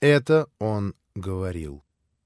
Это он говорил.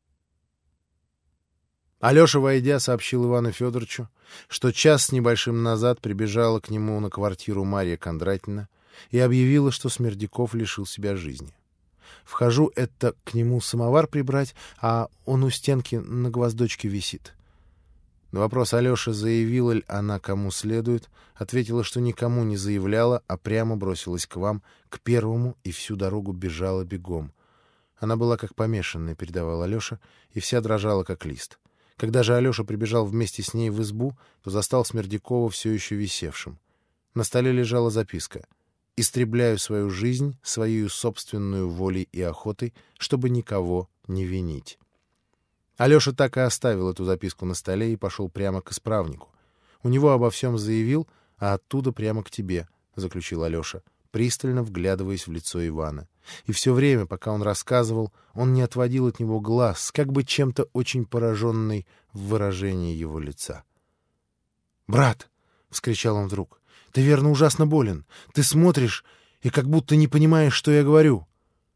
Алеша, войдя, сообщил Ивану Федоровичу, что час с небольшим назад прибежала к нему на квартиру Марья Кондратьевна и объявила, что Смердяков лишил себя жизни. Вхожу, это к нему самовар прибрать, а он у стенки на гвоздочке висит. На вопрос Алеши, заявила ли она кому следует, ответила, что никому не заявляла, а прямо бросилась к вам, к первому, и всю дорогу бежала бегом. Она была как помешанная, передавал Алеша, и вся дрожала, как лист. Когда же Алеша прибежал вместе с ней в избу, то застал Смердякова все еще висевшим. На столе лежала записка: «Истребляю свою жизнь своей собственную волей и охотой, чтобы никого не винить». Алеша так и оставил эту записку на столе и пошел прямо к исправнику. «У него обо всем заявил, а оттуда прямо к тебе», — заключил Алеша, пристально вглядываясь в лицо Ивана. И все время, пока он рассказывал, он не отводил от него глаз, как бы чем-то очень пораженный в выражении его лица. «Брат!» — вскричал он вдруг. «Ты, верно, ужасно болен. Ты смотришь и как будто не понимаешь, что я говорю».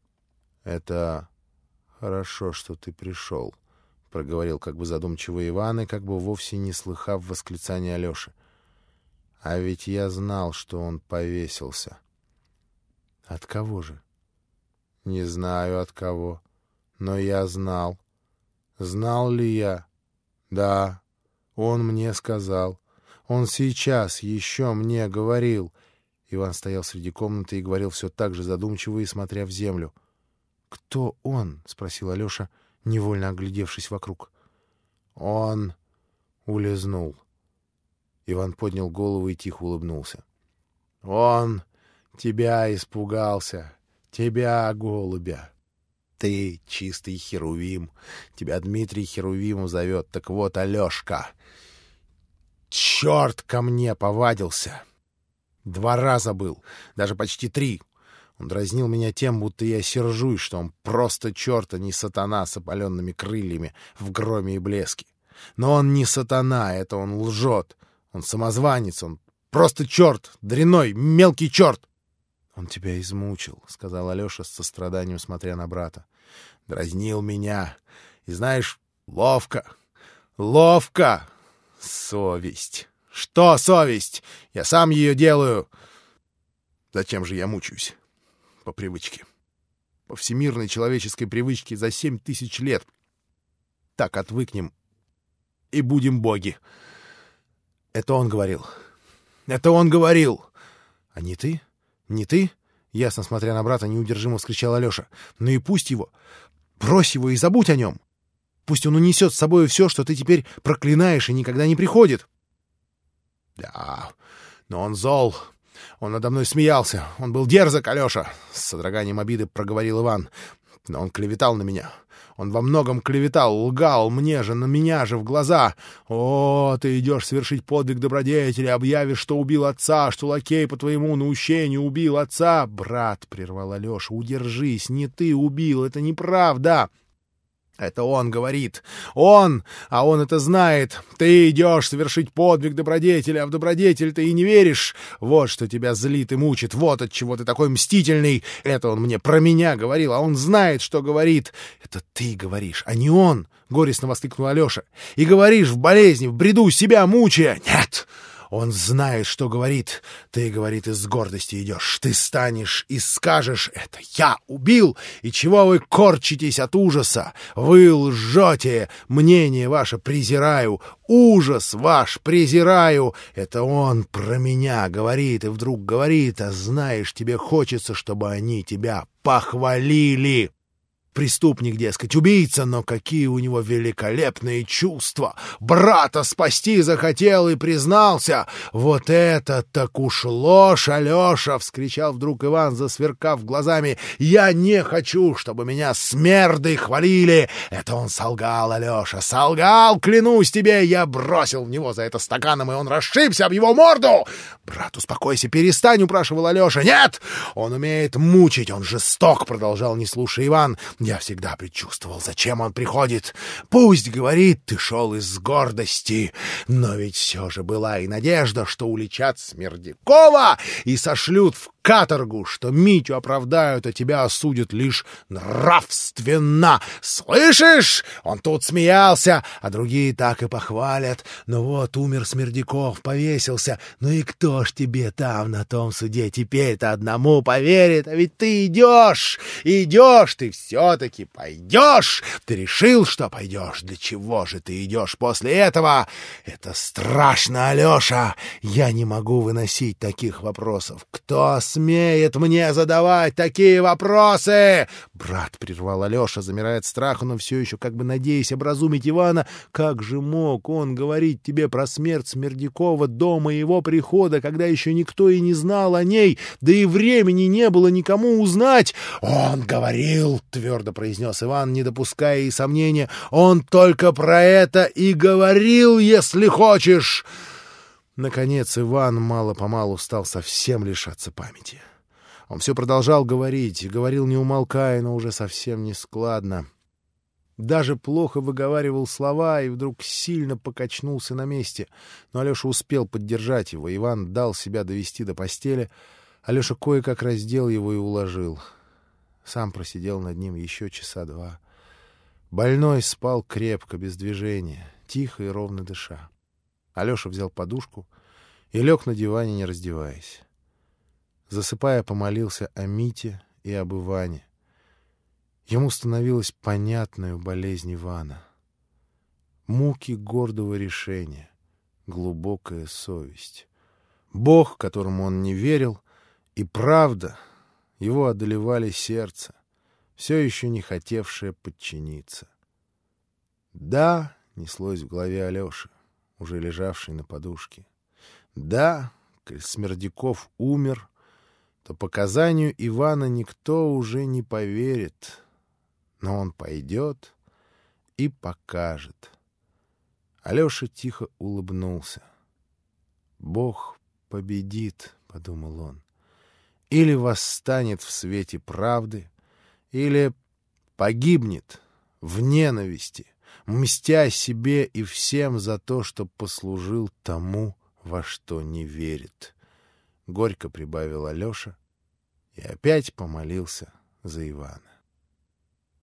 «Это хорошо, что ты пришел», — проговорил как бы задумчиво Иван и как бы вовсе не слыхав восклицания Алеши. «А ведь я знал, что он повесился». «От кого же?» «Не знаю, от кого, но я знал». «Знал ли я?» «Да, он мне сказал. Он сейчас еще мне говорил». Иван стоял среди комнаты и говорил все так же задумчиво и смотря в землю. «Кто он?» — спросил Алеша, невольно оглядевшись вокруг. «Он улизнул». Иван поднял голову и тихо улыбнулся. «Он тебя испугался, тебя, голубя. Ты чистый Херувим, тебя Дмитрий Херувимов зовет. Так вот, Алешка, черт ко мне повадился. 2 раза был, даже почти 3. Он дразнил меня тем, будто я сержусь, что он просто черт, а не сатана с опаленными крыльями в громе и блеске. Но он не сатана, это он лжет. Он самозванец, он просто черт, дряной, мелкий черт. «Он тебя измучил», — сказал Алеша с состраданием, смотря на брата. «Дразнил меня. И знаешь, ловко. Совесть. Что совесть? Я сам ее делаю. Зачем же я мучаюсь? По привычке. По всемирной человеческой привычке за 7000 лет. Так отвыкнем и будем боги». Это он говорил. «А не ты? Не ты?» — ясно смотря на брата, неудержимо вскричал Алеша. «Ну и пусть его. Брось его и забудь о нем. Пусть он унесет с собой все, что ты теперь проклинаешь и никогда не приходит». «Да, но он зол. Он надо мной смеялся. Он был дерзок, Алеша», — с содроганием обиды проговорил Иван. «Но он клеветал на меня. Он во многом клеветал, лгал мне же, на меня же в глаза. О, ты идешь совершить подвиг добродетели, объявишь, что убил отца, что лакей по твоему наущению убил отца». «Брат», — прервал Алеша, — «удержись, не ты убил, это неправда». «Это он говорит. Он! А он это знает. Ты идешь совершить подвиг добродетели, а в добродетель ты и не веришь. Вот что тебя злит и мучит. Вот отчего ты такой мстительный. Это он мне про меня говорил, а он знает, что говорит». «Это ты говоришь, а не он!» — горестно воскликнул Алеша. «И говоришь в болезни, в бреду, себя мучая». «Нет! Он знает, что говорит. Ты, говорит, из гордости идешь. Ты станешь и скажешь: это я убил. И чего вы корчитесь от ужаса? Вы лжете. Мнение ваше презираю. Ужас ваш презираю. Это он про меня говорит и вдруг говорит, а знаешь, тебе хочется, чтобы они тебя похвалили. Преступник, дескать, убийца, но какие у него великолепные чувства! Брата спасти захотел и признался! Вот это так уж ложь, Алеша! — вскричал вдруг Иван, засверкав глазами. «Я не хочу, чтобы меня смерды хвалили! Это он солгал, Алеша, солгал! Клянусь тебе, я бросил в него за это стаканом, и он расшибся об его морду!» «Брат, успокойся, перестань!» — упрашивал Алеша. «Нет! Он умеет мучить, он жесток!» — продолжал, не слушая Иван. «Я всегда предчувствовал, зачем он приходит. Пусть, говорит, ты шел из гордости, но ведь все же была и надежда, что уличат Смердякова и сошлют в каторгу, что Митю оправдают, а тебя осудят лишь нравственно. Слышишь? Он тут смеялся, а другие так и похвалят. Ну вот, умер Смердяков, повесился. Ну и кто ж тебе там на том суде теперь-то одному поверит? А ведь ты идешь, ты все-таки пойдешь. Ты решил, что пойдешь. Для чего же ты идешь после этого? Это страшно, Алеша. Я не могу выносить таких вопросов. Кто смеет мне задавать такие вопросы? Брат, прервал Алеша, замирая от страха, но все еще как бы надеясь образумить Ивана. Как же мог он говорить тебе про смерть Смердякова до моего прихода, когда еще никто и не знал о ней, да и времени не было никому узнать? Он говорил, твердо произнес Иван, не допуская и сомнения, он только про это и говорил, если хочешь. Наконец Иван мало-помалу стал совсем лишаться памяти. Он все продолжал говорить, и говорил не умолкая, но уже совсем нескладно. Даже плохо выговаривал слова и вдруг сильно покачнулся на месте. Но Алеша успел поддержать его. Иван дал себя довести до постели. Алеша кое-как раздел его и уложил. Сам просидел над ним еще часа два. Больной спал крепко, без движения, тихо и ровно дыша. Алеша взял подушку и лег на диване, не раздеваясь. Засыпая, помолился о Мите и об Иване. Ему становилась понятною болезнь Ивана. Муки гордого решения, глубокая совесть. Бог, которому он не верил, и правда его одолевали сердце, все еще не хотевшее подчиниться. «Да», — неслось в голове Алеши, уже лежавший на подушке. «Да, коль Смердяков умер, то показанию Ивана никто уже не поверит, но он пойдет и покажет». Алеша тихо улыбнулся. «Бог победит», — подумал он, — «или восстанет в свете правды, или погибнет в ненависти, мстя себе и всем за то, что послужил тому, во что не верит». Горько прибавил Алеша и опять помолился за Ивана.